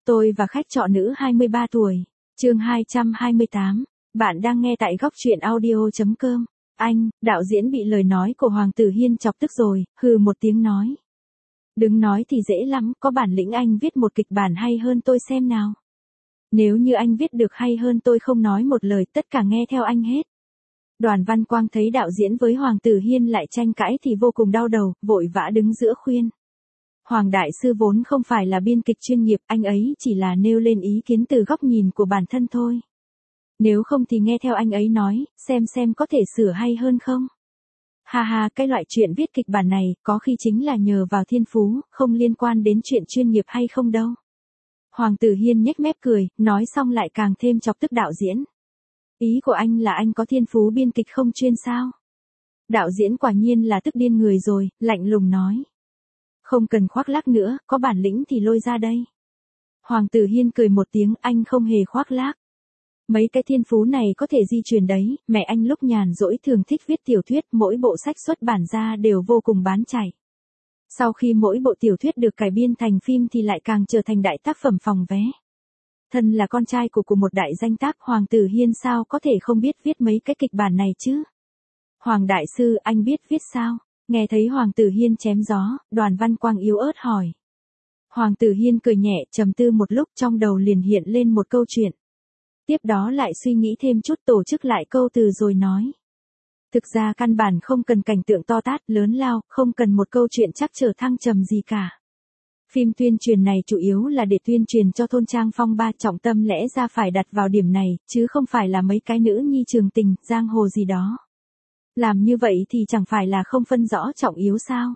Tôi và khách trọ nữ 23 tuổi. Chương 228. Bạn đang nghe tại góc truyện audio.com. Anh, đạo diễn bị lời nói của Hoàng Tử Hiên chọc tức rồi, hừ một tiếng nói. Đừng nói thì dễ lắm, có bản lĩnh anh viết một kịch bản hay hơn tôi xem nào. Nếu như anh viết được hay hơn tôi không nói một lời, tất cả nghe theo anh hết. Đoàn Văn Quang thấy đạo diễn với Hoàng Tử Hiên lại tranh cãi thì vô cùng đau đầu, vội vã đứng giữa khuyên. Hoàng đại sư vốn không phải là biên kịch chuyên nghiệp, anh ấy chỉ là nêu lên ý kiến từ góc nhìn của bản thân thôi. Nếu không thì nghe theo anh ấy nói, xem có thể sửa hay hơn không. Ha ha, cái loại chuyện viết kịch bản này, có khi chính là nhờ vào thiên phú, không liên quan đến chuyện chuyên nghiệp hay không đâu. Hoàng Tử Hiên nhếch mép cười, nói xong lại càng thêm chọc tức đạo diễn. Ý của anh là anh có thiên phú biên kịch không chuyên sao? Đạo diễn quả nhiên là tức điên người rồi, lạnh lùng nói. Không cần khoác lác nữa, có bản lĩnh thì lôi ra đây. Hoàng Tử Hiên cười một tiếng, anh không hề khoác lác. Mấy cái thiên phú này có thể di truyền đấy, mẹ anh lúc nhàn rỗi thường thích viết tiểu thuyết, mỗi bộ sách xuất bản ra đều vô cùng bán chạy. Sau khi mỗi bộ tiểu thuyết được cải biên thành phim thì lại càng trở thành đại tác phẩm phòng vé. Thân là con trai của một đại danh tác, Hoàng Tử Hiên sao có thể không biết viết mấy cái kịch bản này chứ? Hoàng đại sư, anh biết viết sao? Nghe thấy Hoàng Tử Hiên chém gió, Đoàn Văn Quang yếu ớt hỏi. Hoàng Tử Hiên cười nhẹ, trầm tư một lúc, trong đầu liền hiện lên một câu chuyện. Tiếp đó lại suy nghĩ thêm chút, tổ chức lại câu từ rồi nói. Thực ra căn bản không cần cảnh tượng to tát, lớn lao, không cần một câu chuyện trắc trở thăng trầm gì cả. Phim tuyên truyền này chủ yếu là để tuyên truyền cho thôn trang phong ba, trọng tâm lẽ ra phải đặt vào điểm này, chứ không phải là mấy cái nữ nhi trường tình, giang hồ gì đó. Làm như vậy thì chẳng phải là không phân rõ trọng yếu sao?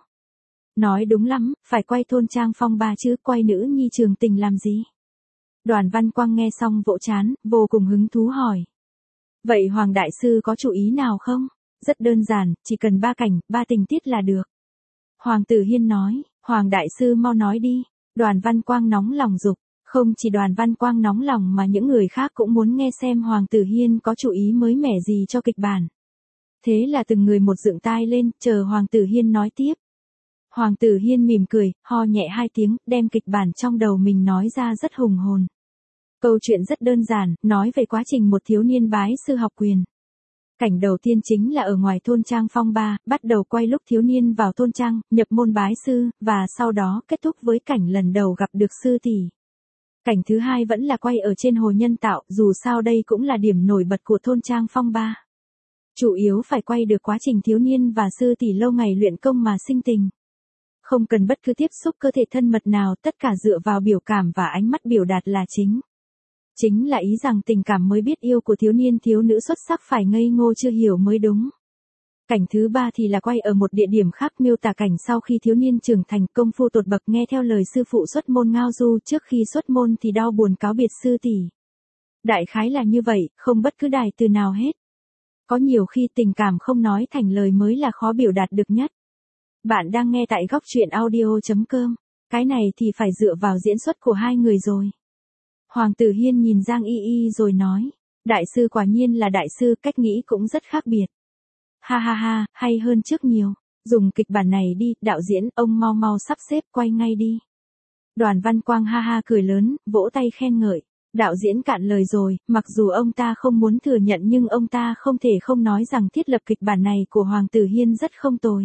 Nói đúng lắm, phải quay thôn trang phong ba chứ, quay nữ nhi trường tình làm gì? Đoàn Văn Quang nghe xong vỗ trán, vô cùng hứng thú hỏi. Vậy Hoàng đại sư có chủ ý nào không? Rất đơn giản, chỉ cần 3 cảnh, 3 tình tiết là được. Hoàng Tử Hiên nói, Hoàng đại sư mau nói đi. Đoàn Văn Quang nóng lòng giục, không chỉ Đoàn Văn Quang nóng lòng mà những người khác cũng muốn nghe xem Hoàng Tử Hiên có chủ ý mới mẻ gì cho kịch bản. Thế là từng người một dựng tai lên, chờ Hoàng Tử Hiên nói tiếp. Hoàng Tử Hiên mỉm cười, ho nhẹ 2 tiếng, đem kịch bản trong đầu mình nói ra rất hùng hồn. Câu chuyện rất đơn giản, nói về quá trình một thiếu niên bái sư học quyền. Cảnh đầu tiên chính là ở ngoài thôn trang phong ba, bắt đầu quay lúc thiếu niên vào thôn trang, nhập môn bái sư, và sau đó kết thúc với cảnh lần đầu gặp được sư tỷ. Cảnh thứ hai vẫn là quay ở trên hồ nhân tạo, dù sao đây cũng là điểm nổi bật của thôn trang phong ba. Chủ yếu phải quay được quá trình thiếu niên và sư tỷ lâu ngày luyện công mà sinh tình. Không cần bất cứ tiếp xúc cơ thể thân mật nào, tất cả dựa vào biểu cảm và ánh mắt biểu đạt là chính. Chính là ý rằng tình cảm mới biết yêu của thiếu niên thiếu nữ xuất sắc phải ngây ngô chưa hiểu mới đúng. Cảnh thứ ba thì là quay ở một địa điểm khác, miêu tả cảnh sau khi thiếu niên trưởng thành, công phu tột bậc, nghe theo lời sư phụ xuất môn ngao du, trước khi xuất môn thì đau buồn cáo biệt sư tỷ. Đại khái là như vậy, không bất cứ đài từ nào hết. Có nhiều khi tình cảm không nói thành lời mới là khó biểu đạt được nhất. Bạn đang nghe tại góc truyện audio.com. Cái này thì phải dựa vào diễn xuất của hai người rồi. Hoàng Tử Hiên nhìn Giang Y Y rồi nói. Đại sư quả nhiên là đại sư, cách nghĩ cũng rất khác biệt. Ha ha ha, hay hơn trước nhiều. Dùng kịch bản này đi, đạo diễn, ông mau mau sắp xếp quay ngay đi. Đoàn Văn Quang ha ha cười lớn, vỗ tay khen ngợi. Đạo diễn cạn lời rồi, mặc dù ông ta không muốn thừa nhận nhưng ông ta không thể không nói rằng thiết lập kịch bản này của Hoàng Tử Hiên rất không tồi.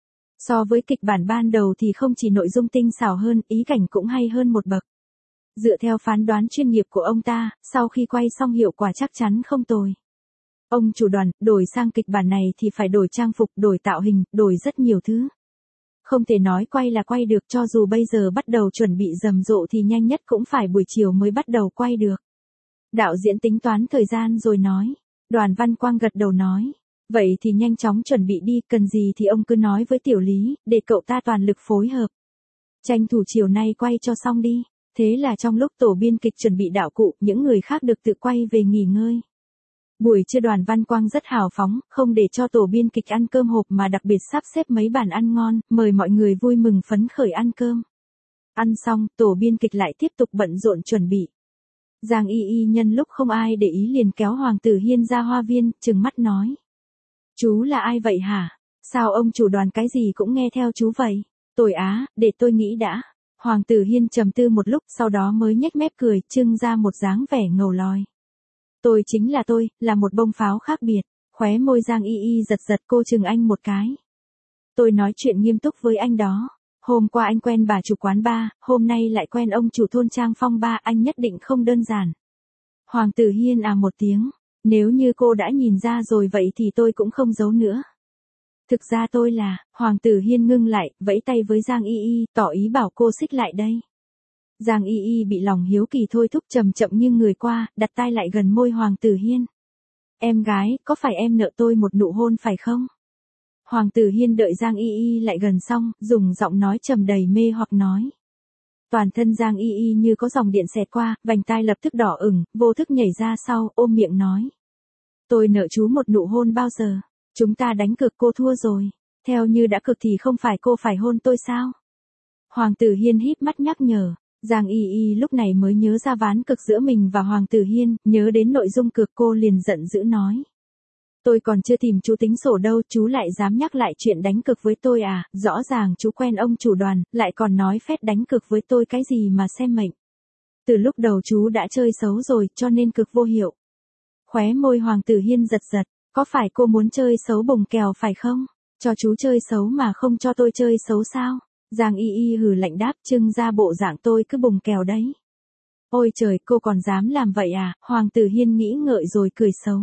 So với kịch bản ban đầu thì không chỉ nội dung tinh xảo hơn, ý cảnh cũng hay hơn một bậc. Dựa theo phán đoán chuyên nghiệp của ông ta, sau khi quay xong hiệu quả chắc chắn không tồi. Ông chủ Đoàn, đổi sang kịch bản này thì phải đổi trang phục, đổi tạo hình, đổi rất nhiều thứ. Không thể nói quay là quay được, cho dù bây giờ bắt đầu chuẩn bị rầm rộ thì nhanh nhất cũng phải buổi chiều mới bắt đầu quay được. Đạo diễn tính toán thời gian rồi nói. Đoàn Văn Quang gật đầu nói. Vậy thì nhanh chóng chuẩn bị đi, cần gì thì ông cứ nói với Tiểu Lý, để cậu ta toàn lực phối hợp. Tranh thủ chiều nay quay cho xong đi. Thế là trong lúc tổ biên kịch chuẩn bị đạo cụ, những người khác được tự quay về nghỉ ngơi. Buổi trưa Đoàn Văn Quang rất hào phóng, không để cho tổ biên kịch ăn cơm hộp mà đặc biệt sắp xếp mấy bàn ăn ngon, mời mọi người vui mừng phấn khởi ăn cơm. Ăn xong, tổ biên kịch lại tiếp tục bận rộn chuẩn bị. Giang Y Y nhân lúc không ai để ý liền kéo Hoàng Tử Hiên ra hoa viên, trừng mắt nói. Chú là ai vậy hả? Sao ông chủ Đoàn cái gì cũng nghe theo chú vậy? Tồi á, để tôi nghĩ đã. Hoàng tử Hiên trầm tư một lúc sau đó mới nhếch mép cười, trưng ra một dáng vẻ ngầu lòi. Tôi chính là tôi, là một bông pháo khác biệt. Khóe môi Giang Y Y giật giật, cô chừng anh một cái. Tôi nói chuyện nghiêm túc với anh đó. Hôm qua anh quen bà chủ quán bar, hôm nay lại quen ông chủ thôn Trang Phong ba, anh nhất định không đơn giản. Hoàng tử Hiên à một tiếng. Nếu như cô đã nhìn ra rồi vậy thì tôi cũng không giấu nữa. Thực ra tôi là, Hoàng tử Hiên ngưng lại, vẫy tay với Giang Y Y, tỏ ý bảo cô xích lại đây. Giang Y Y bị lòng hiếu kỳ thôi thúc chậm chậm nghiêng người qua, đặt tai lại gần môi Hoàng tử Hiên. Em gái, có phải em nợ tôi một nụ hôn phải không? Hoàng tử Hiên đợi Giang Y Y lại gần xong, dùng giọng nói trầm đầy mê hoặc nói. Toàn thân Giang Y Y như có dòng điện xẹt qua, vành tai lập tức đỏ ửng, vô thức nhảy ra sau, ôm miệng nói. Tôi nợ chú một nụ hôn bao giờ? Chúng ta đánh cược, cô thua rồi. Theo như đã cược thì không phải cô phải hôn tôi sao? Hoàng tử Hiên híp mắt nhắc nhở. Giang Y Y lúc này mới nhớ ra ván cược giữa mình và Hoàng tử Hiên, nhớ đến nội dung cược cô liền giận dữ nói. Tôi còn chưa tìm chú tính sổ đâu, chú lại dám nhắc lại chuyện đánh cược với tôi à, rõ ràng chú quen ông chủ Đoàn, lại còn nói phép đánh cược với tôi cái gì mà xem mệnh. Từ lúc đầu chú đã chơi xấu rồi, cho nên cược vô hiệu. Khóe môi Hoàng tử Hiên giật giật, có phải cô muốn chơi xấu bồng kèo phải không? Cho chú chơi xấu mà không cho tôi chơi xấu sao? Giang Y Y hừ lạnh đáp, trưng ra bộ dạng tôi cứ bồng kèo đấy. Ôi trời, cô còn dám làm vậy à? Hoàng tử Hiên nghĩ ngợi rồi cười xấu.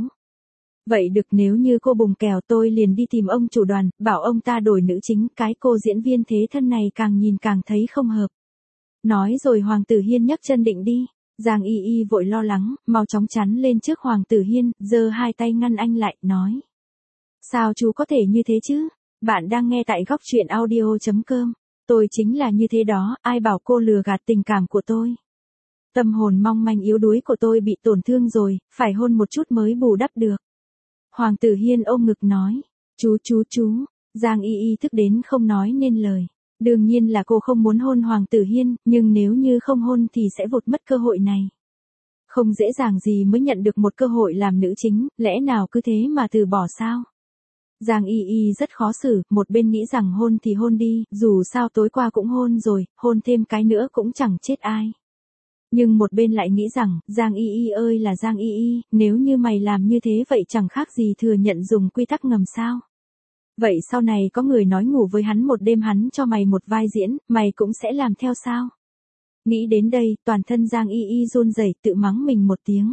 Vậy được, nếu như cô bùng kèo tôi liền đi tìm ông chủ Đoàn, bảo ông ta đổi nữ chính, cái cô diễn viên thế thân này càng nhìn càng thấy không hợp. Nói rồi Hoàng tử Hiên nhấc chân định đi. Giang Y Y vội lo lắng, mau chóng chắn lên trước Hoàng tử Hiên, giơ hai tay ngăn anh lại, nói. Sao chú có thể như thế chứ? Bạn đang nghe tại góc truyện audio.com. Tôi chính là như thế đó, ai bảo cô lừa gạt tình cảm của tôi. Tâm hồn mong manh yếu đuối của tôi bị tổn thương rồi, phải hôn một chút mới bù đắp được. Hoàng tử Hiên ôm ngực nói. Chú. Giang Y Y thức đến không nói nên lời. Đương nhiên là cô không muốn hôn Hoàng tử Hiên, nhưng nếu như không hôn thì sẽ vụt mất cơ hội này. Không dễ dàng gì mới nhận được một cơ hội làm nữ chính, lẽ nào cứ thế mà từ bỏ sao? Giang Y Y rất khó xử, một bên nghĩ rằng hôn thì hôn đi, dù sao tối qua cũng hôn rồi, hôn thêm cái nữa cũng chẳng chết ai. Nhưng một bên lại nghĩ rằng, Giang Y Y ơi là Giang Y Y, nếu như mày làm như thế vậy chẳng khác gì thừa nhận dùng quy tắc ngầm sao? Vậy sau này có người nói ngủ với hắn một đêm hắn cho mày một vai diễn, mày cũng sẽ làm theo sao? Nghĩ đến đây, toàn thân Giang Y Y run rẩy, tự mắng mình một tiếng.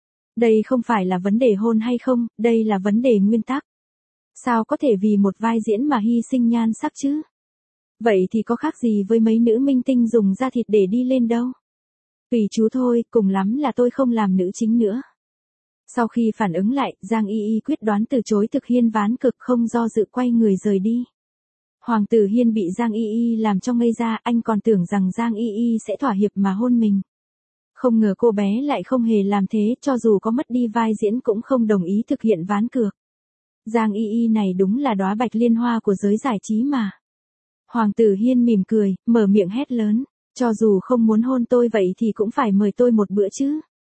Đây không phải là vấn đề hôn hay không, đây là vấn đề nguyên tắc. Sao có thể vì một vai diễn mà hy sinh nhan sắc chứ? Vậy thì có khác gì với mấy nữ minh tinh dùng da thịt để đi lên đâu? Tùy chú thôi, cùng lắm là tôi không làm nữ chính nữa. Sau khi phản ứng lại, Giang Y Y quyết đoán từ chối thực hiện ván cược, không do dự quay người rời đi. Hoàng tử Hiên bị Giang Y Y làm cho ngây ra, anh còn tưởng rằng Giang Y Y sẽ thỏa hiệp mà hôn mình. Không ngờ cô bé lại không hề làm thế, cho dù có mất đi vai diễn cũng không đồng ý thực hiện ván cược. Giang Y Y này đúng là đóa bạch liên hoa của giới giải trí mà. Hoàng tử Hiên mỉm cười, mở miệng hét lớn. Cho dù không muốn hôn tôi vậy thì cũng phải mời tôi một bữa chứ.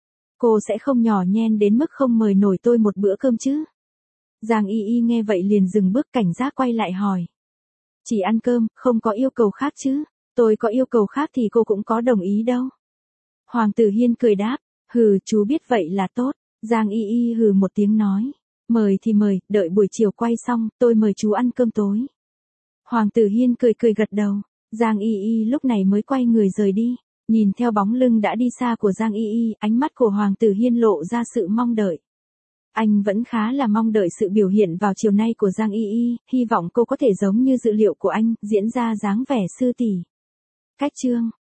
Cô sẽ không nhỏ nhen đến mức không mời nổi tôi một bữa cơm chứ. Giang Y Y nghe vậy liền dừng bước, cảnh giác quay lại hỏi. Chỉ ăn cơm, không có yêu cầu khác chứ. Tôi có yêu cầu khác thì cô cũng có đồng ý đâu. Hoàng tử Hiên cười đáp. Hừ, chú biết vậy là tốt. Giang Y Y hừ một tiếng nói. Mời thì mời, đợi buổi chiều quay xong, tôi mời chú ăn cơm tối. Hoàng tử Hiên cười gật đầu. Giang Y Y lúc này mới quay người rời đi. Nhìn theo bóng lưng đã đi xa của Giang Y Y, ánh mắt của Hoàng tử Hiên lộ ra sự mong đợi. Anh vẫn khá là mong đợi sự biểu hiện vào chiều nay của Giang Y Y, hy vọng cô có thể giống như dự liệu của anh, diễn ra dáng vẻ sư tỷ. Cách chương